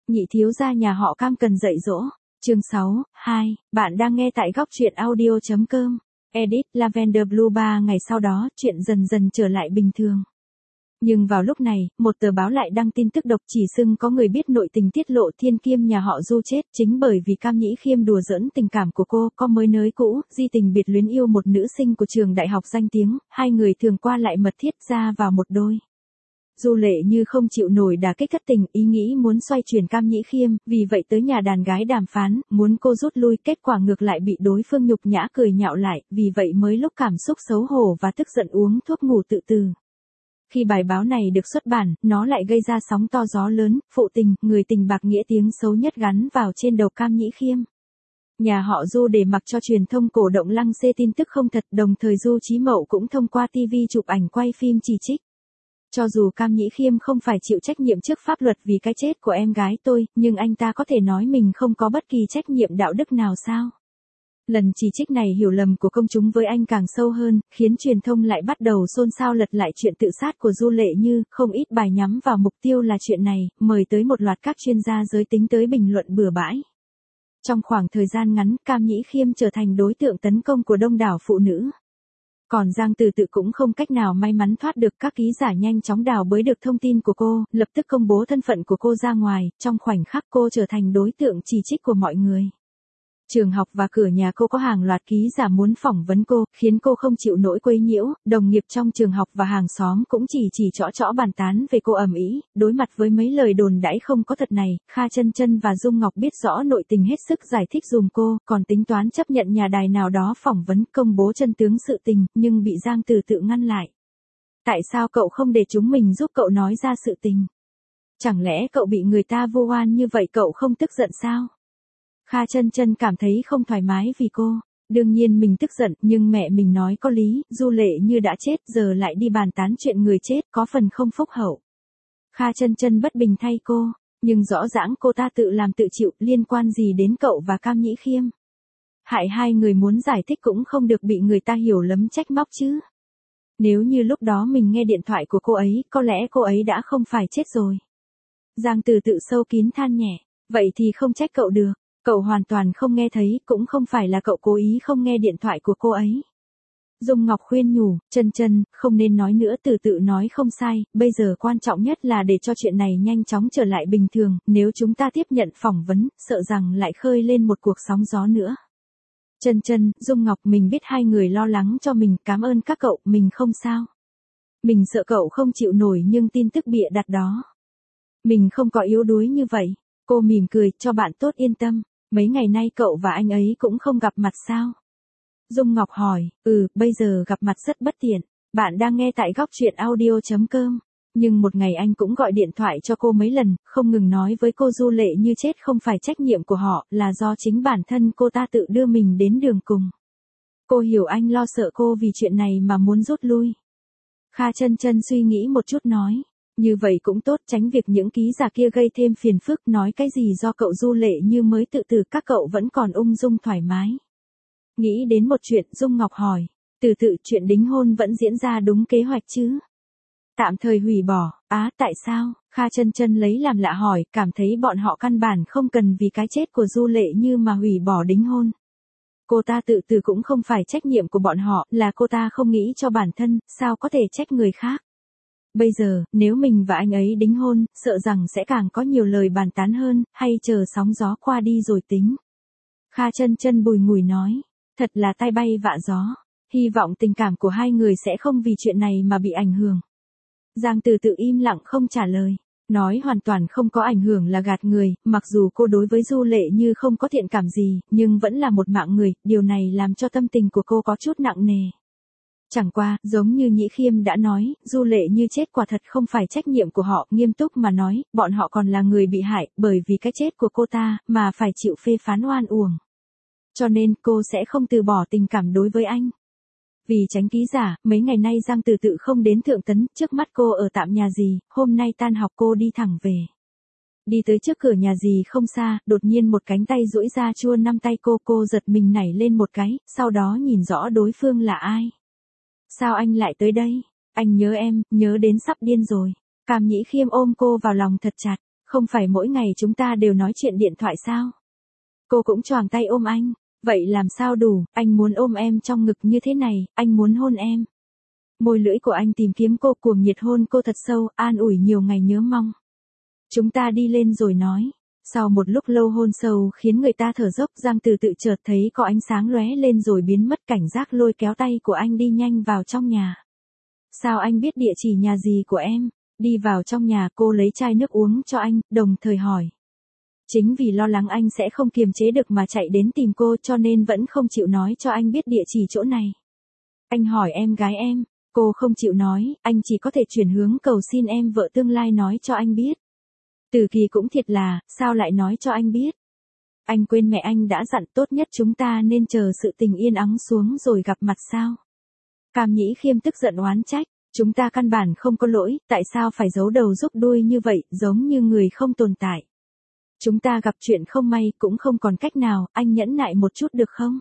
Nhị thiếu gia nhà họ Cam cần dạy dỗ. Chương 6, 2, bạn đang nghe tại góc truyện audio.com. Edit Lavender Blue 3 ngày sau đó, chuyện dần dần trở lại bình thường. Nhưng vào lúc này, một tờ báo lại đăng tin tức độc chỉ xưng có người biết nội tình tiết lộ thiên kiêm nhà họ Du chết chính bởi vì Cam Nhĩ Khiêm đùa giỡn tình cảm của cô, có mới nới cũ, di tình biệt luyến yêu một nữ sinh của trường đại học danh tiếng, hai người thường qua lại mật thiết ra vào một đôi. Du Lệ Như không chịu nổi đả kích thất tình, ý nghĩ muốn xoay chuyển Cam Nhĩ Khiêm, vì vậy tới nhà đàn gái đàm phán, muốn cô rút lui, kết quả ngược lại bị đối phương nhục nhã cười nhạo lại, vì vậy mới lúc cảm xúc xấu hổ và tức giận uống thuốc ngủ tự tử. Khi bài báo này được xuất bản, nó lại gây ra sóng to gió lớn, phụ tình, người tình bạc nghĩa tiếng xấu nhất gắn vào trên đầu Cam Nhĩ Khiêm. Nhà họ Du để mặc cho truyền thông cổ động lăng xê tin tức không thật, đồng thời Du Chí Mậu cũng thông qua TV chụp ảnh quay phim chỉ trích. Cho dù Cam Nhĩ Khiêm không phải chịu trách nhiệm trước pháp luật vì cái chết của em gái tôi, nhưng anh ta có thể nói mình không có bất kỳ trách nhiệm đạo đức nào sao? Lần chỉ trích này hiểu lầm của công chúng với anh càng sâu hơn, khiến truyền thông lại bắt đầu xôn xao lật lại chuyện tự sát của Du Lệ Như, không ít bài nhắm vào mục tiêu là chuyện này, mời tới một loạt các chuyên gia giới tính tới bình luận bừa bãi. Trong khoảng thời gian ngắn, Cam Nhĩ Khiêm trở thành đối tượng tấn công của đông đảo phụ nữ. Còn Giang Từ Tự cũng không cách nào may mắn thoát được, các ký giả nhanh chóng đào bới được thông tin của cô, lập tức công bố thân phận của cô ra ngoài, trong khoảnh khắc cô trở thành đối tượng chỉ trích của mọi người. Trường học và cửa nhà cô có hàng loạt ký giả muốn phỏng vấn cô, khiến cô không chịu nổi quấy nhiễu, đồng nghiệp trong trường học và hàng xóm cũng chỉ trõ bàn tán về cô ầm ĩ. Đối mặt với mấy lời đồn đãi không có thật này, Kha Chân Chân và Dung Ngọc biết rõ nội tình hết sức giải thích dùm cô, còn tính toán chấp nhận nhà đài nào đó phỏng vấn công bố chân tướng sự tình, nhưng bị Giang Từ Tự ngăn lại. Tại sao cậu không để chúng mình giúp cậu nói ra sự tình? Chẳng lẽ cậu bị người ta vu oan như vậy cậu không tức giận sao? Kha Chân Chân cảm thấy không thoải mái vì cô. Đương nhiên mình tức giận, nhưng mẹ mình nói có lý, Du Lệ Như đã chết, giờ lại đi bàn tán chuyện người chết, có phần không phúc hậu. Kha Chân Chân bất bình thay cô, nhưng rõ ràng cô ta tự làm tự chịu, liên quan gì đến cậu và Cam Nhĩ Khiêm? Hại hai người muốn giải thích cũng không được bị người ta hiểu lầm trách móc chứ. Nếu như lúc đó mình nghe điện thoại của cô ấy, có lẽ cô ấy đã không phải chết rồi. Giang Từ Tự sâu kín than nhẹ, vậy thì không trách cậu được. Cậu hoàn toàn không nghe thấy, cũng không phải là cậu cố ý không nghe điện thoại của cô ấy. Dung Ngọc khuyên nhủ, Chân Chân, không nên nói nữa, Từ Tự nói không sai, bây giờ quan trọng nhất là để cho chuyện này nhanh chóng trở lại bình thường, nếu chúng ta tiếp nhận phỏng vấn, sợ rằng lại khơi lên một cuộc sóng gió nữa. Chân Chân, Dung Ngọc, mình biết hai người lo lắng cho mình, cảm ơn các cậu, mình không sao. Mình sợ cậu không chịu nổi nhưng tin tức bịa đặt đó. Mình không có yếu đuối như vậy. Cô mỉm cười, cho bạn tốt yên tâm. Mấy ngày nay cậu và anh ấy cũng không gặp mặt sao? Dung Ngọc hỏi, bây giờ gặp mặt rất bất tiện. Bạn đang nghe tại góc truyện audio.com. Nhưng một ngày anh cũng gọi điện thoại cho cô mấy lần, không ngừng nói với cô Du Lệ Như chết không phải trách nhiệm của họ, là do chính bản thân cô ta tự đưa mình đến đường cùng. Cô hiểu anh lo sợ cô vì chuyện này mà muốn rút lui. Kha Chân Chân suy nghĩ một chút nói. Như vậy cũng tốt, tránh việc những ký giả kia gây thêm phiền phức, nói cái gì do cậu Du Lệ Như mới tự tử, các cậu vẫn còn ung dung thoải mái. Nghĩ đến một chuyện, Dung Ngọc hỏi, Từ Tự, chuyện đính hôn vẫn diễn ra đúng kế hoạch chứ? Tạm thời hủy bỏ, tại sao? Kha Chân Chân lấy làm lạ hỏi, cảm thấy bọn họ căn bản không cần vì cái chết của Du Lệ Như mà hủy bỏ đính hôn. Cô ta tự tử cũng không phải trách nhiệm của bọn họ, là cô ta không nghĩ cho bản thân, sao có thể trách người khác? Bây giờ, nếu mình và anh ấy đính hôn, sợ rằng sẽ càng có nhiều lời bàn tán hơn, hay chờ sóng gió qua đi rồi tính. Kha Chân Chân bùi ngùi nói, thật là tai bay vạ gió, hy vọng tình cảm của hai người sẽ không vì chuyện này mà bị ảnh hưởng. Giang Từ Tự im lặng không trả lời, nói hoàn toàn không có ảnh hưởng là gạt người, mặc dù cô đối với Du Lệ Như không có thiện cảm gì, nhưng vẫn là một mạng người, điều này làm cho tâm tình của cô có chút nặng nề. Chẳng qua, giống như Nhĩ Khiêm đã nói, Du Lệ Như chết quả thật không phải trách nhiệm của họ, nghiêm túc mà nói, bọn họ còn là người bị hại, bởi vì cái chết của cô ta, mà phải chịu phê phán oan uổng. Cho nên, cô sẽ không từ bỏ tình cảm đối với anh. Vì tránh ký giả, mấy ngày nay Giang Từ Tự không đến Thượng Tấn, trước mắt cô ở tạm nhà dì, hôm nay tan học cô đi thẳng về. Đi tới trước cửa nhà dì không xa, đột nhiên một cánh tay duỗi ra chua năm tay cô giật mình nảy lên một cái, sau đó nhìn rõ đối phương là ai. Sao anh lại tới đây? Anh nhớ em, nhớ đến sắp điên rồi. Cam Nhĩ Khiêm ôm cô vào lòng thật chặt. Không phải mỗi ngày chúng ta đều nói chuyện điện thoại sao? Cô cũng choàng tay ôm anh. Vậy làm sao đủ, anh muốn ôm em trong ngực như thế này, anh muốn hôn em. Môi lưỡi của anh tìm kiếm cô, cuồng nhiệt hôn cô thật sâu, an ủi nhiều ngày nhớ mong. Chúng ta đi lên rồi nói. Sau một lúc lâu hôn sâu khiến người ta thở dốc, Giang Từ tự chợt thấy có ánh sáng lóe lên rồi biến mất, cảnh giác lôi kéo tay của anh đi nhanh vào trong nhà. Sao anh biết địa chỉ nhà gì của em? Đi vào trong nhà, cô lấy chai nước uống cho anh, đồng thời hỏi. Chính vì lo lắng anh sẽ không kiềm chế được mà chạy đến tìm cô cho nên vẫn không chịu nói cho anh biết địa chỉ chỗ này. Anh hỏi em gái em, cô không chịu nói, anh chỉ có thể chuyển hướng cầu xin em vợ tương lai nói cho anh biết. Từ Kỳ cũng thiệt là, sao lại nói cho anh biết? Anh quên mẹ anh đã dặn tốt nhất chúng ta nên chờ sự tình yên ắng xuống rồi gặp mặt sao? Cam Nhĩ Khiêm tức giận oán trách, chúng ta căn bản không có lỗi, tại sao phải giấu đầu rúc đuôi như vậy, giống như người không tồn tại. Chúng ta gặp chuyện không may cũng không còn cách nào, anh nhẫn nại một chút được không?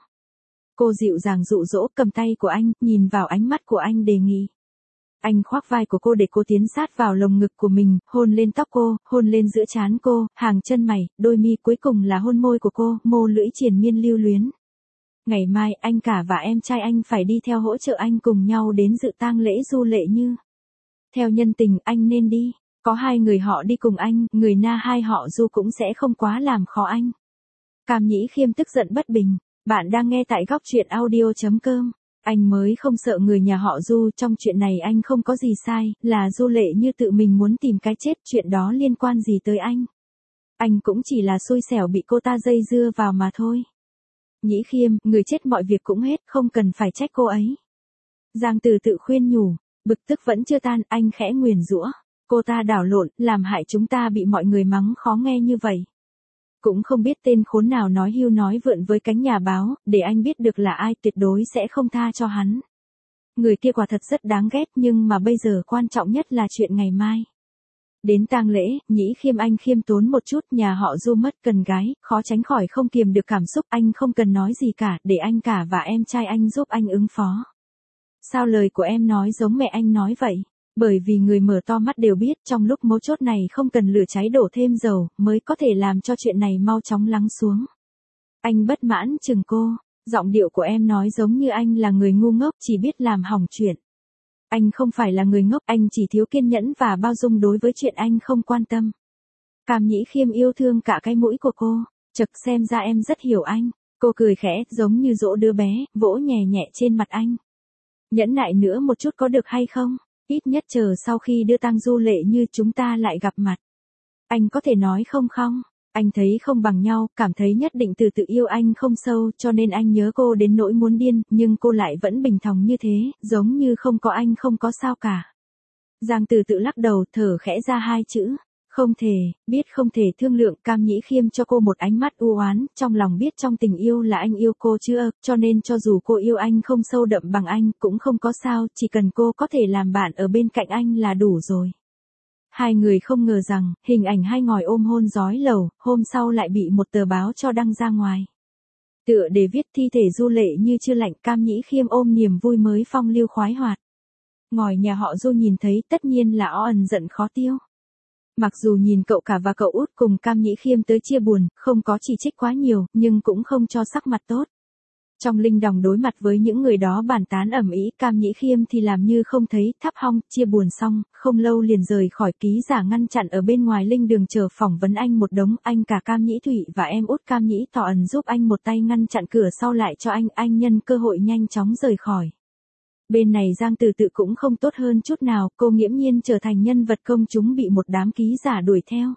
Cô dịu dàng dụ dỗ, cầm tay của anh, nhìn vào ánh mắt của anh đề nghị. Anh khoác vai của cô để cô tiến sát vào lồng ngực của mình, hôn lên tóc cô, hôn lên giữa trán cô, hàng chân mày, đôi mi, cuối cùng là hôn môi của cô, môi lưỡi triền miên lưu luyến. Ngày mai anh cả và em trai anh phải đi theo hỗ trợ anh cùng nhau đến dự tang lễ Du Lệ Như. Theo nhân tình anh nên đi, có hai người họ đi cùng anh, người Na hai họ Du cũng sẽ không quá làm khó anh. Cam Nhĩ Khiêm tức giận bất bình, bạn đang nghe tại góc truyện audio.com. Anh mới không sợ người nhà họ Du, trong chuyện này anh không có gì sai, là Du Lệ Như tự mình muốn tìm cái chết, chuyện đó liên quan gì tới anh. Anh cũng chỉ là xui xẻo bị cô ta dây dưa vào mà thôi. Nhĩ Khiêm, người chết mọi việc cũng hết, không cần phải trách cô ấy. Giang Từ tự khuyên nhủ, bực tức vẫn chưa tan, anh khẽ nguyền rủa, cô ta đảo lộn, làm hại chúng ta bị mọi người mắng khó nghe như vậy. Cũng không biết tên khốn nào nói hưu nói vượn với cánh nhà báo, để anh biết được là ai, tuyệt đối sẽ không tha cho hắn. Người kia quả thật rất đáng ghét, nhưng mà bây giờ quan trọng nhất là chuyện ngày mai. Đến tang lễ, Nhĩ Khiêm anh khiêm tốn một chút, nhà họ Du mất cần gái, khó tránh khỏi không kiềm được cảm xúc, anh không cần nói gì cả, để anh cả và em trai anh giúp anh ứng phó. Sao lời của em nói giống mẹ anh nói vậy? Bởi vì người mở to mắt đều biết trong lúc mấu chốt này không cần lửa cháy đổ thêm dầu, mới có thể làm cho chuyện này mau chóng lắng xuống. Anh bất mãn chừng cô, giọng điệu của em nói giống như anh là người ngu ngốc chỉ biết làm hỏng chuyện. Anh không phải là người ngốc, anh chỉ thiếu kiên nhẫn và bao dung đối với chuyện anh không quan tâm. Cam Nhĩ Khiêm yêu thương cả cái mũi của cô, chật xem ra em rất hiểu anh. Cô cười khẽ, giống như dỗ đứa bé, vỗ nhẹ nhẹ trên mặt anh. Nhẫn nại nữa một chút có được hay không? Ít nhất chờ sau khi đưa tang Du Lệ Như chúng ta lại gặp mặt. Anh có thể nói không không? Anh thấy không bằng nhau, cảm thấy nhất định từ tự yêu anh không sâu cho nên anh nhớ cô đến nỗi muốn điên, nhưng cô lại vẫn bình thòng như thế, giống như không có anh không có sao cả. Giang Từ tự lắc đầu, thở khẽ ra hai chữ. Không thể, biết không thể thương lượng. Cam Nhĩ Khiêm cho cô một ánh mắt u oán, trong lòng biết trong tình yêu là anh yêu cô chưa, cho nên cho dù cô yêu anh không sâu đậm bằng anh, cũng không có sao, chỉ cần cô có thể làm bạn ở bên cạnh anh là đủ rồi. Hai người không ngờ rằng, hình ảnh hai ngòi ôm hôn rói lầu, hôm sau lại bị một tờ báo cho đăng ra ngoài. Tựa để viết thi thể Du Lệ Như chưa lạnh, Cam Nhĩ Khiêm ôm niềm vui mới phong lưu khoái hoạt. Ngòi nhà họ Du nhìn thấy tất nhiên là ẩn giận khó tiêu. Mặc dù nhìn cậu cả và cậu út cùng Cam Nhĩ Khiêm tới chia buồn, không có chỉ trích quá nhiều, nhưng cũng không cho sắc mặt tốt. Trong linh đòng đối mặt với những người đó bàn tán ầm ĩ, Cam Nhĩ Khiêm thì làm như không thấy, thắp hong, chia buồn xong, không lâu liền rời khỏi, ký giả ngăn chặn ở bên ngoài linh đường chờ phỏng vấn anh một đống, anh cả Cam Nhĩ Thụy và em út Cam Nhĩ Tỏ ẩn giúp anh một tay ngăn chặn cửa sau lại cho anh nhân cơ hội nhanh chóng rời khỏi. Bên này Giang Từ tự cũng không tốt hơn chút nào, cô nghiễm nhiên trở thành nhân vật công chúng bị một đám ký giả đuổi theo.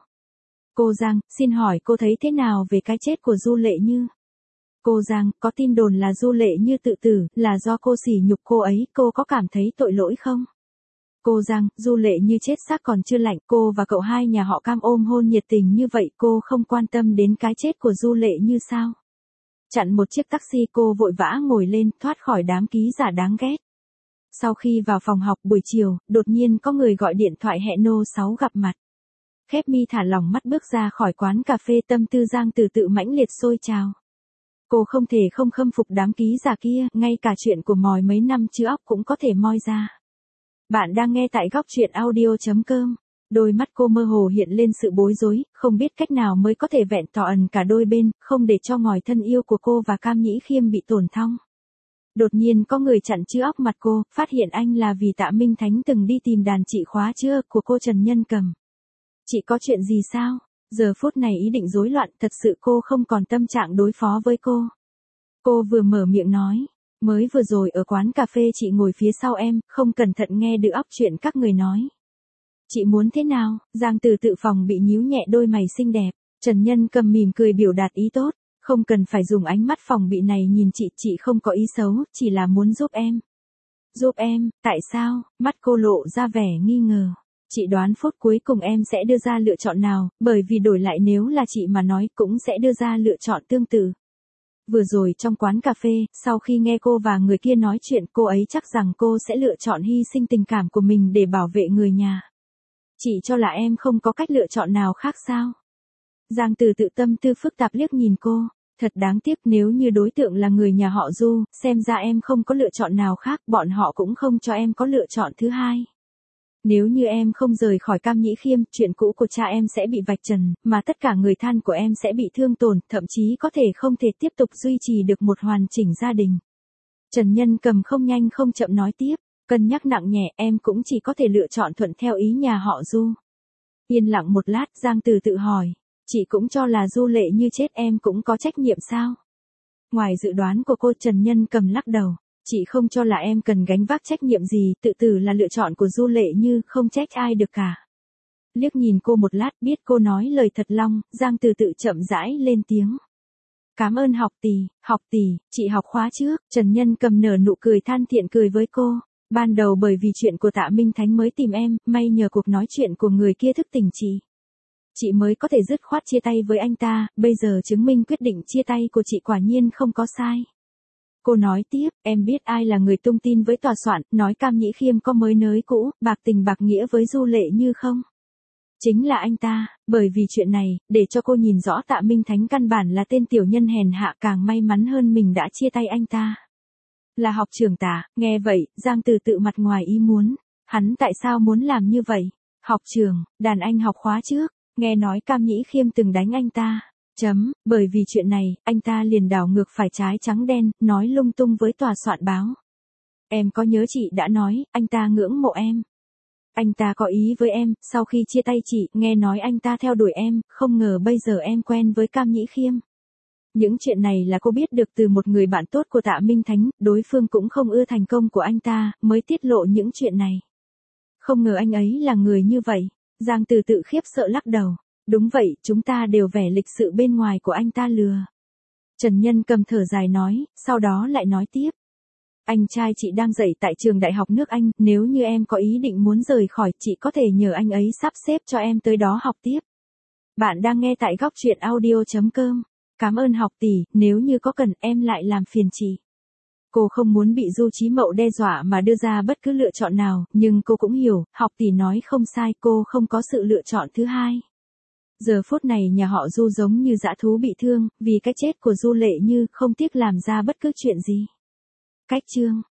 Cô Giang, xin hỏi cô thấy thế nào về cái chết của Du Lệ Như? Cô Giang, có tin đồn là Du Lệ Như tự tử, là do cô sỉ nhục cô ấy, cô có cảm thấy tội lỗi không? Cô Giang, Du Lệ Như chết xác còn chưa lạnh, cô và cậu hai nhà họ Cam ôm hôn nhiệt tình như vậy, cô không quan tâm đến cái chết của Du Lệ Như sao? Chặn một chiếc taxi, cô vội vã ngồi lên, thoát khỏi đám ký giả đáng ghét. Sau khi vào phòng học buổi chiều, đột nhiên có người gọi điện thoại hẹn Nô 6 gặp mặt. Khép mi thả lỏng mắt bước ra khỏi quán cà phê, tâm tư Giang Từ tự mãnh liệt sôi trào. Cô không thể không khâm phục đám ký giả kia, ngay cả chuyện của mòi mấy năm chứ óc cũng có thể moi ra. Bạn đang nghe tại góc truyện audio.com. Đôi mắt cô mơ hồ hiện lên sự bối rối, không biết cách nào mới có thể vẹn toàn cả đôi bên, không để cho ngòi thân yêu của cô và Cam Nhĩ Khiêm bị tổn thương. Đột nhiên có người chặn chữ óc mặt cô, phát hiện anh là vì Tạ Minh Thánh từng đi tìm đàn chị khóa chữa của cô Trần Nhân Cầm. Chị có chuyện gì sao? Giờ phút này ý định rối loạn, thật sự cô không còn tâm trạng đối phó với cô. Cô vừa mở miệng nói, mới vừa rồi ở quán cà phê chị ngồi phía sau em, không cẩn thận nghe được óc chuyện các người nói. Chị muốn thế nào? Giang Từ Tự phòng bị nhíu nhẹ đôi mày xinh đẹp. Trần Nhân Cầm mỉm cười biểu đạt ý tốt. Không cần phải dùng ánh mắt phòng bị này nhìn chị không có ý xấu, chỉ là muốn giúp em. Giúp em, tại sao? Mắt cô lộ ra vẻ nghi ngờ. Chị đoán phút cuối cùng em sẽ đưa ra lựa chọn nào, bởi vì đổi lại nếu là chị mà nói cũng sẽ đưa ra lựa chọn tương tự. Vừa rồi trong quán cà phê, sau khi nghe cô và người kia nói chuyện, cô ấy chắc rằng cô sẽ lựa chọn hy sinh tình cảm của mình để bảo vệ người nhà. Chị cho là em không có cách lựa chọn nào khác sao? Giang Từ Tự tâm tư phức tạp liếc nhìn cô. Thật đáng tiếc nếu như đối tượng là người nhà họ Du, xem ra em không có lựa chọn nào khác, bọn họ cũng không cho em có lựa chọn thứ hai. Nếu như em không rời khỏi Cam Nhĩ Khiêm, chuyện cũ của cha em sẽ bị vạch trần, mà tất cả người thân của em sẽ bị thương tổn, thậm chí có thể không thể tiếp tục duy trì được một hoàn chỉnh gia đình. Trần Nhân Cầm không nhanh không chậm nói tiếp, cân nhắc nặng nhẹ, em cũng chỉ có thể lựa chọn thuận theo ý nhà họ Du. Yên lặng một lát, Giang Từ Tự hỏi, chị cũng cho là Du Lệ Như chết em cũng có trách nhiệm sao? Ngoài dự đoán của cô, Trần Nhân Cầm lắc đầu. Chị không cho là em cần gánh vác trách nhiệm gì, tự tử là lựa chọn của Du Lệ Như, không trách ai được cả. Liếc nhìn cô một lát, biết cô nói lời thật lòng, Giang Từ Tự chậm rãi lên tiếng. Cảm ơn học tỷ, chị học khóa trước. Trần Nhân Cầm nở nụ cười than thiện cười với cô. Ban đầu bởi vì chuyện của Tạ Minh Thánh mới tìm em, may nhờ cuộc nói chuyện của người kia thức tỉnh chị. Chị mới có thể dứt khoát chia tay với anh ta, bây giờ chứng minh quyết định chia tay của chị quả nhiên không có sai. Cô nói tiếp, em biết ai là người tung tin với tòa soạn, nói Cam Nhĩ Khiêm có mới nới cũ, bạc tình bạc nghĩa với Du Lệ Như không? Chính là anh ta, bởi vì chuyện này, để cho cô nhìn rõ Tạ Minh Thánh căn bản là tên tiểu nhân hèn hạ, càng may mắn hơn mình đã chia tay anh ta. Là học trưởng Tạ, nghe vậy, Giang Từ Tự mặt ngoài ý muốn, hắn tại sao muốn làm như vậy? Học trưởng, đàn anh học khóa trước, nghe nói Cam Nhĩ Khiêm từng đánh anh ta. Bởi vì chuyện này, anh ta liền đảo ngược phải trái trắng đen, nói lung tung với tòa soạn báo. Em có nhớ chị đã nói, anh ta ngưỡng mộ em. Anh ta có ý với em, sau khi chia tay chị, nghe nói anh ta theo đuổi em, không ngờ bây giờ em quen với Cam Nhĩ Khiêm. Những chuyện này là cô biết được từ một người bạn tốt của Tạ Minh Thánh, đối phương cũng không ưa thành công của anh ta, mới tiết lộ những chuyện này. Không ngờ anh ấy là người như vậy. Giang Từ Tự khiếp sợ lắc đầu. Đúng vậy, chúng ta đều vẻ lịch sự bên ngoài của anh ta lừa. Trần Nhân Cầm thở dài nói, sau đó lại nói tiếp. Anh trai chị đang dạy tại trường đại học nước Anh, nếu như em có ý định muốn rời khỏi, chị có thể nhờ anh ấy sắp xếp cho em tới đó học tiếp. Bạn đang nghe tại góc truyện audio.com. Cảm ơn học tỷ, nếu như có cần em lại làm phiền chị. Cô không muốn bị Du Chí Mậu đe dọa mà đưa ra bất cứ lựa chọn nào, nhưng cô cũng hiểu, học tỷ nói không sai, cô không có sự lựa chọn thứ hai. Giờ phút này nhà họ Du giống như dã thú bị thương, vì cái chết của Du Lệ Như không tiếc làm ra bất cứ chuyện gì. Cách chương